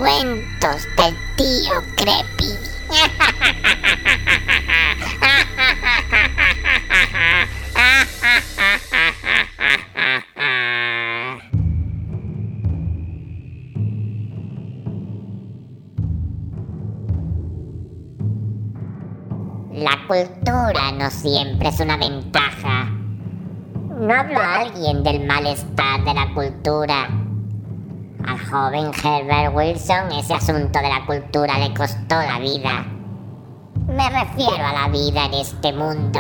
cuentos del tío Creepy. La cultura no siempre es una ventaja. No habló alguien del malestar de la cultura. Al joven Herbert Wilson ese asunto de la cultura le costó la vida. Me refiero a la vida en este mundo.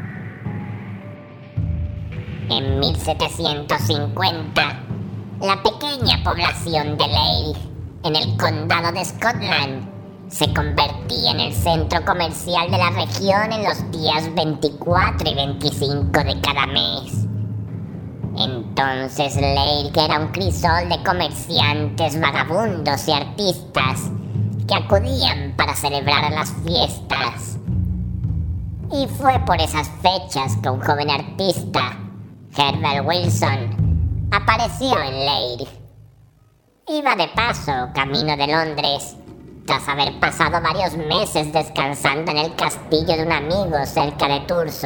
En 1750, la pequeña población de Leigh, en el condado de Scotland, se convertía en el centro comercial de la región en los días 24 y 25 de cada mes. Entonces Leigh era un crisol de comerciantes, vagabundos y artistas que acudían para celebrar las fiestas. Y fue por esas fechas que un joven artista, Herbert Wilson, apareció en Leigh. Iba de paso camino de Londres, tras haber pasado varios meses descansando en el castillo de un amigo cerca de Thurso.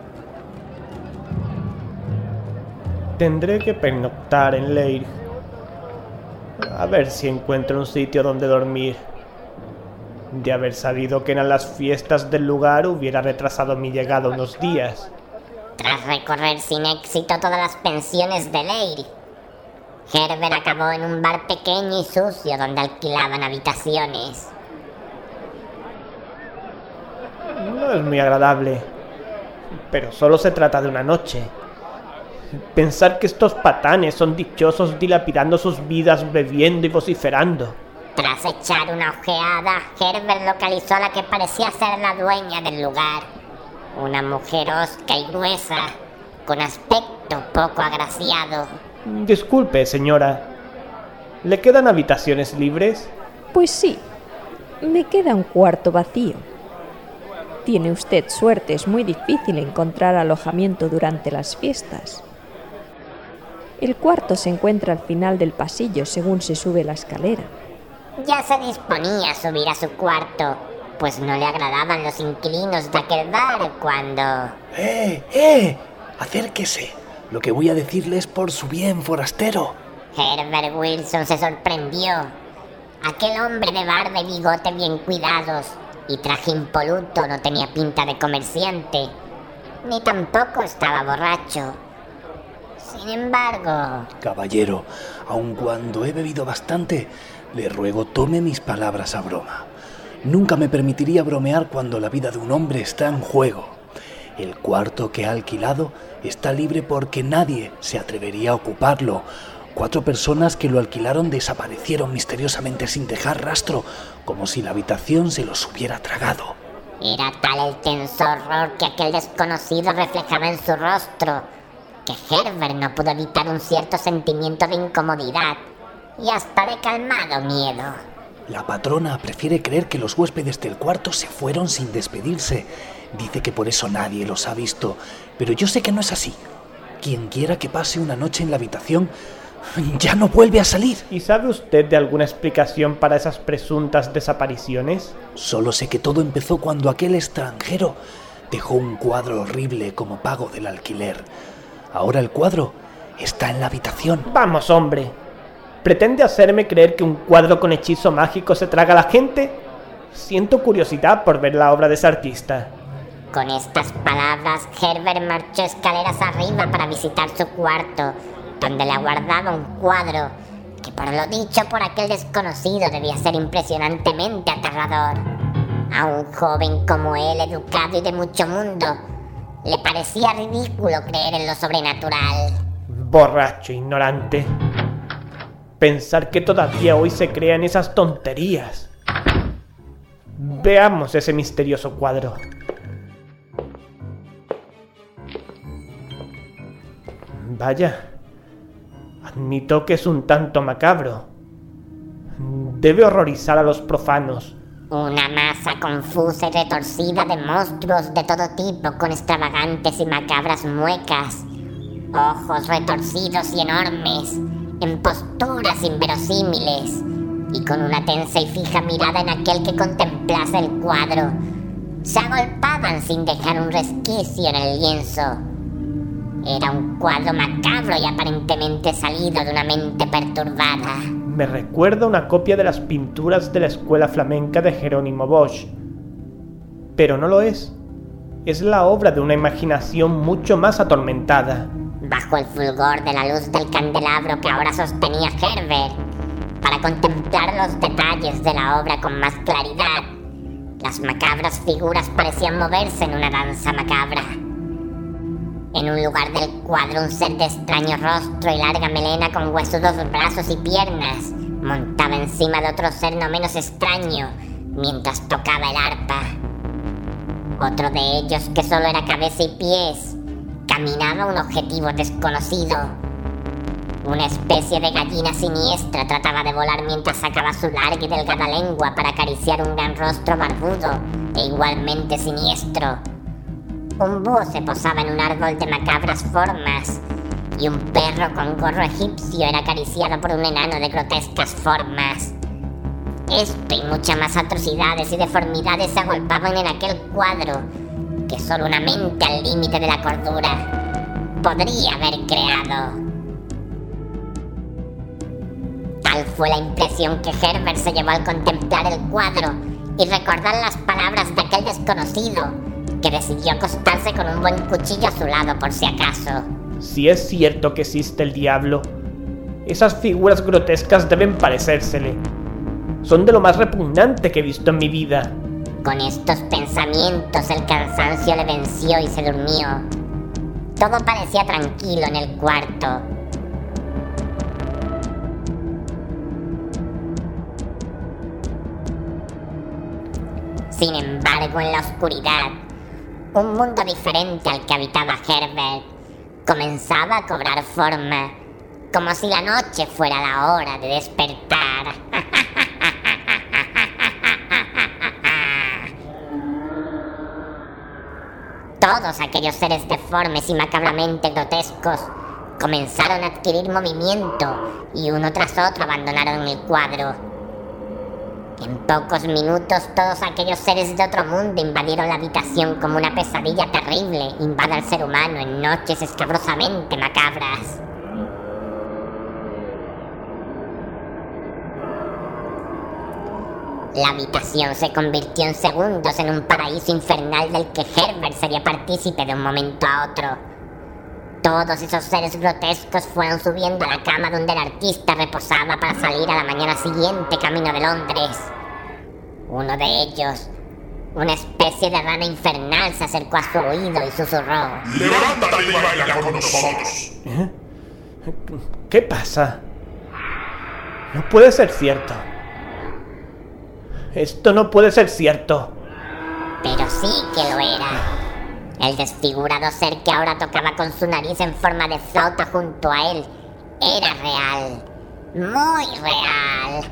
Tendré que pernoctar en Leigh. A ver si encuentro un sitio donde dormir. De haber sabido que eran las fiestas del lugar, hubiera retrasado mi llegada unos días. Tras recorrer sin éxito todas las pensiones de Leigh, Herbert acabó en un bar pequeño y sucio donde alquilaban habitaciones. No es muy agradable, pero solo se trata de una noche. Pensar que estos patanes son dichosos dilapidando sus vidas bebiendo y vociferando. Tras echar una ojeada, Herbert localizó a la que parecía ser la dueña del lugar. Una mujer hosca y gruesa, con aspecto poco agraciado. Disculpe, señora. ¿Le quedan habitaciones libres? Pues sí, me queda un cuarto vacío. Tiene usted suerte, es muy difícil encontrar alojamiento durante las fiestas. El cuarto se encuentra al final del pasillo según se sube la escalera. Ya se disponía a subir a su cuarto, pues no le agradaban los inquilinos de aquel bar cuando... Acérquese. Lo que voy a decirle es por su bien, forastero. Herbert Wilson se sorprendió. Aquel hombre de barba y bigote bien cuidados y traje impoluto no tenía pinta de comerciante, ni tampoco estaba borracho. Sin embargo... Caballero, aun cuando he bebido bastante, le ruego tome mis palabras a broma. Nunca me permitiría bromear cuando la vida de un hombre está en juego. El cuarto que ha alquilado está libre porque nadie se atrevería a ocuparlo. 4 personas que lo alquilaron desaparecieron misteriosamente sin dejar rastro, como si la habitación se los hubiera tragado. Era tal el tenso horror que aquel desconocido reflejaba en su rostro, que Herbert no pudo evitar un cierto sentimiento de incomodidad y hasta de calmado miedo. La patrona prefiere creer que los huéspedes del cuarto se fueron sin despedirse. Dice que por eso nadie los ha visto, pero yo sé que no es así. Quien quiera que pase una noche en la habitación ya no vuelve a salir. ¿Y sabe usted de alguna explicación para esas presuntas desapariciones? Solo sé que todo empezó cuando aquel extranjero dejó un cuadro horrible como pago del alquiler. Ahora el cuadro está en la habitación. Vamos, hombre. ¿Pretende hacerme creer que un cuadro con hechizo mágico se traga a la gente? Siento curiosidad por ver la obra de ese artista. Con estas palabras, Herbert marchó escaleras arriba para visitar su cuarto, donde le aguardaba un cuadro que, por lo dicho por aquel desconocido, debía ser impresionantemente aterrador. A un joven como él, educado y de mucho mundo, le parecía ridículo creer en lo sobrenatural. Borracho ignorante. Pensar que todavía hoy se crean esas tonterías. Veamos ese misterioso cuadro. Vaya, admito que es un tanto macabro. Debe horrorizar a los profanos. Una masa confusa y retorcida de monstruos de todo tipo con extravagantes y macabras muecas, ojos retorcidos y enormes, en posturas inverosímiles, y con una tensa y fija mirada en aquel que contemplase el cuadro, se agolpaban sin dejar un resquicio en el lienzo. Era un cuadro macabro y aparentemente salido de una mente perturbada. Me recuerda una copia de las pinturas de la escuela flamenca de Jerónimo Bosch. Pero no lo es. Es la obra de una imaginación mucho más atormentada. Bajo el fulgor de la luz del candelabro que ahora sostenía Herbert, para contemplar los detalles de la obra con más claridad, las macabras figuras parecían moverse en una danza macabra. En un lugar del cuadro, un ser de extraño rostro y larga melena con huesudos brazos y piernas montaba encima de otro ser no menos extraño mientras tocaba el arpa. Otro de ellos, que solo era cabeza y pies, caminaba a un objetivo desconocido. Una especie de gallina siniestra trataba de volar mientras sacaba su larga y delgada lengua para acariciar un gran rostro barbudo e igualmente siniestro. Un búho se posaba en un árbol de macabras formas y un perro con gorro egipcio era acariciado por un enano de grotescas formas. Esto y muchas más atrocidades y deformidades se agolpaban en aquel cuadro que solo una mente al límite de la cordura podría haber creado. Tal fue la impresión que Herbert se llevó al contemplar el cuadro y recordar las palabras de aquel desconocido, que decidió acostarse con un buen cuchillo a su lado por si acaso. Si es cierto que existe el diablo, esas figuras grotescas deben parecérsele. Son de lo más repugnante que he visto en mi vida. Con estos pensamientos el cansancio le venció y se durmió. Todo parecía tranquilo en el cuarto. Sin embargo, en la oscuridad, un mundo diferente al que habitaba Herbert comenzaba a cobrar forma, como si la noche fuera la hora de despertar. Todos aquellos seres deformes y macabramente grotescos comenzaron a adquirir movimiento y uno tras otro abandonaron el cuadro. En pocos minutos todos aquellos seres de otro mundo invadieron la habitación como una pesadilla terrible invade al ser humano en noches escabrosamente macabras. La habitación se convirtió en segundos en un paraíso infernal del que Herbert sería partícipe de un momento a otro. Todos esos seres grotescos fueron subiendo a la cama donde el artista reposaba para salir a la mañana siguiente camino de Londres. Uno de ellos, una especie de rana infernal, se acercó a su oído y susurró: ¡Levántate y baila con nosotros! ¿Eh? ¿Qué pasa? No puede ser cierto. Esto no puede ser cierto. Pero sí que lo era. El desfigurado ser que ahora tocaba con su nariz en forma de flauta junto a él era real. Muy real.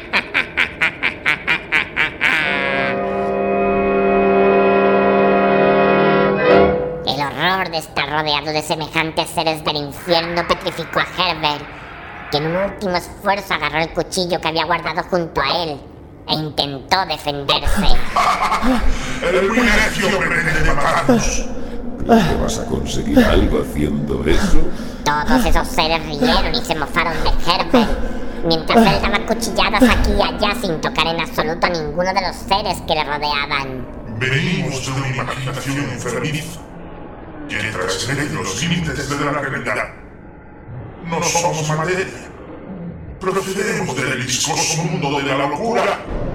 El horror de estar rodeado de semejantes seres del infierno petrificó a Herbert, que en un último esfuerzo agarró el cuchillo que había guardado junto a él e intentó defenderse. ¡El muy necio pretende matarnos! ¿Qué vas a conseguir algo haciendo eso? Todos esos seres rieron y se mofaron de Herbert, mientras él daba cuchilladas aquí y allá sin tocar en absoluto a ninguno de los seres que le rodeaban. Venimos de una imaginación enfermiza que trasciende los límites de la realidad. No somos materia. Procedemos del viscoso mundo de la locura.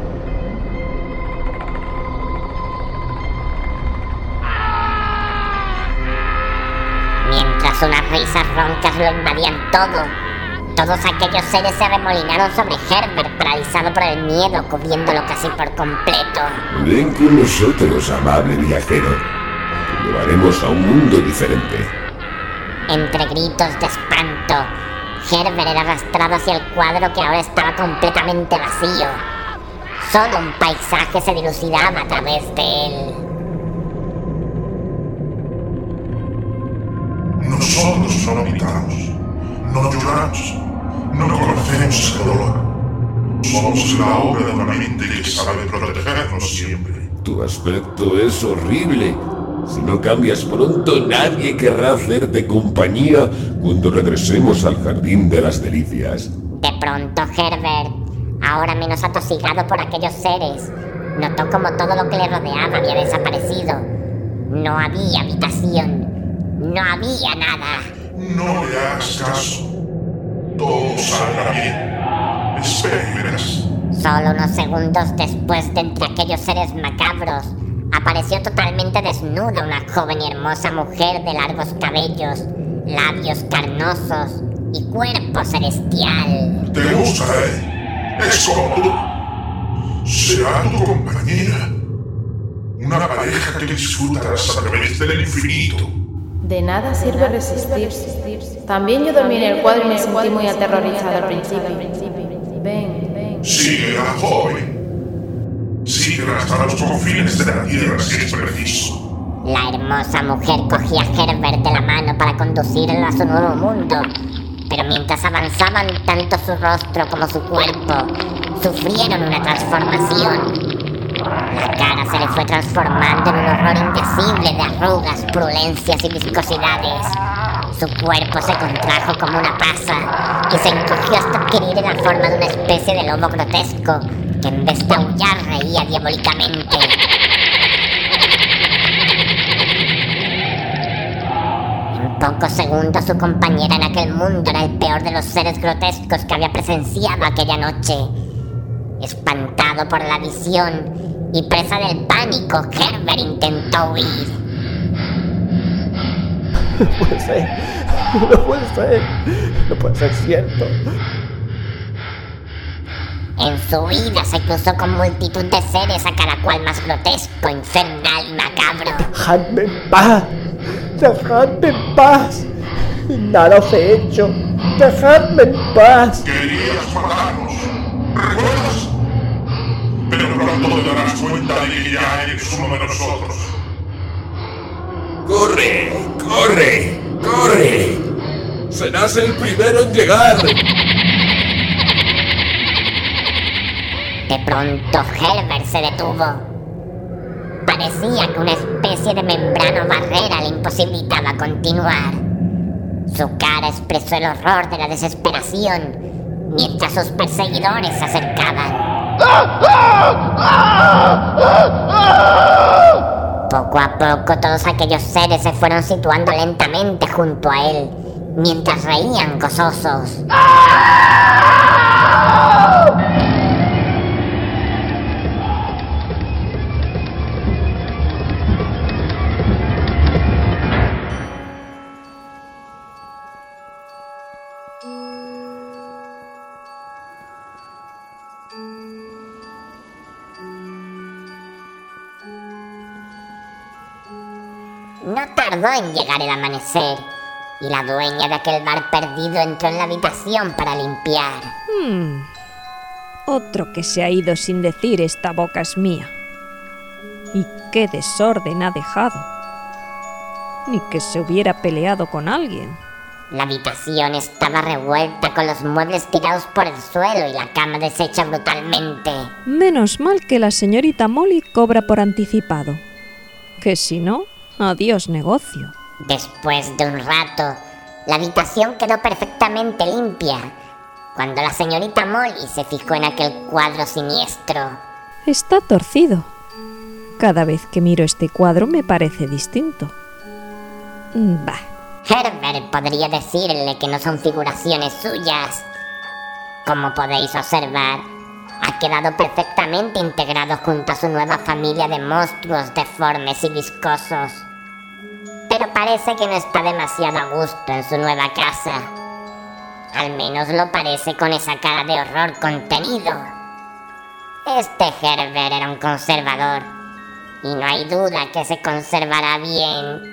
Mientras unas risas roncas lo invadían todo, todos aquellos seres se arremolinaron sobre Herbert, paralizado por el miedo, cubriéndolo casi por completo. Ven con nosotros, amable viajero. Te llevaremos a un mundo diferente. Entre gritos de espanto, Herbert era arrastrado hacia el cuadro que ahora estaba completamente vacío. Solo un paisaje se dilucidaba a través de él. Nosotros no gritamos, no lloramos, no conocemos el dolor. Somos la obra de una mente que sabe protegernos siempre. Tu aspecto es horrible. Si no cambias pronto, nadie querrá hacerte compañía cuando regresemos al Jardín de las Delicias. De pronto, Herbert, ahora menos atosigado por aquellos seres, notó como todo lo que le rodeaba había desaparecido. No había habitación, no había nada. No le hagas caso. Todo saldrá bien. Espera y verás. Solo unos segundos después de entre aquellos seres macabros, apareció totalmente desnuda una joven y hermosa mujer de largos cabellos, labios carnosos y cuerpo celestial. ¿Te gusta, Es como tú. Será tu compañera. Una pareja que disfrutarás a través del infinito. De nada sirve resistir. También yo dormí en el cuadro y me sentí muy aterrorizada al principio. Ven. Síguela, joven. Síguela hasta los confines de la tierra si es preciso. La hermosa mujer cogía a Herbert de la mano para conducirlo a su nuevo mundo. Pero mientras avanzaban, tanto su rostro como su cuerpo sufrieron una transformación. La cara se le fue transformando en un horror indecible de arrugas, purulencias y viscosidades. Su cuerpo se contrajo como una pasa y se encogió hasta adquirir la forma de una especie de lobo grotesco que en vez de aullar reía diabólicamente. En pocos segundos su compañera en aquel mundo era el peor de los seres grotescos que había presenciado aquella noche. Espantado por la visión y presa del pánico, Herbert intentó huir. No puede ser cierto. En su huida se cruzó con multitud de seres, a cada cual más grotesco, infernal y macabro. ¡Dejadme en paz! Nada os he hecho. ¡Dejadme en paz! Querías matarnos. ¿Recuerdas? Pero pronto te darás cuenta de que ya eres uno de nosotros. ¡Corre! ¡Serás el primero en llegar! De pronto Herbert se detuvo. Parecía que una especie de membrana o barrera le imposibilitaba continuar. Su cara expresó el horror de la desesperación mientras sus perseguidores se acercaban. Poco a poco todos aquellos seres se fueron situando lentamente junto a él, mientras reían gozosos. No tardó en llegar el amanecer, y la dueña de aquel bar perdido entró en la habitación para limpiar. Otro que se ha ido sin decir esta boca es mía. Y qué desorden ha dejado. Ni que se hubiera peleado con alguien. La habitación estaba revuelta con los muebles tirados por el suelo y la cama deshecha brutalmente. Menos mal que la señorita Molly cobra por anticipado. Que si no, adiós negocio. Después de un rato, la habitación quedó perfectamente limpia, cuando la señorita Molly se fijó en aquel cuadro siniestro. Está torcido. Cada vez que miro este cuadro me parece distinto. Bah. Herbert podría decirle que no son figuraciones suyas. Como podéis observar, ha quedado perfectamente integrado junto a su nueva familia de monstruos deformes y viscosos. Pero parece que no está demasiado a gusto en su nueva casa. Al menos lo parece con esa cara de horror contenido. Este Herbert era un conservador, y no hay duda que se conservará bien.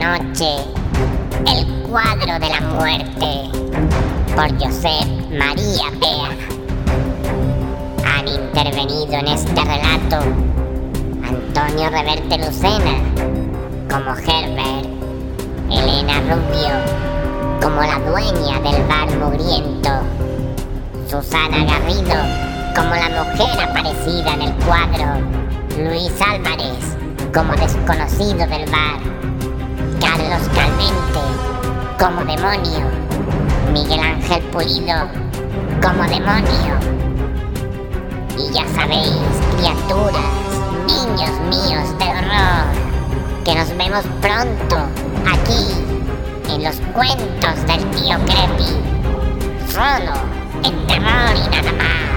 noche, El cuadro de la muerte, por Josep María Bea. Han intervenido en este relato Antonio Reverte Lucena como Herbert, Elena Rubio como la dueña del bar mugriento, Susana Garrido como la mujer aparecida en el cuadro, Luis Álvarez como desconocido del bar, Carlos Calmente como demonio, Miguel Ángel Pulido como demonio. Y ya sabéis, criaturas, niños míos de horror, que nos vemos pronto aquí en los cuentos del tío Creepy, solo en Terror y nada más.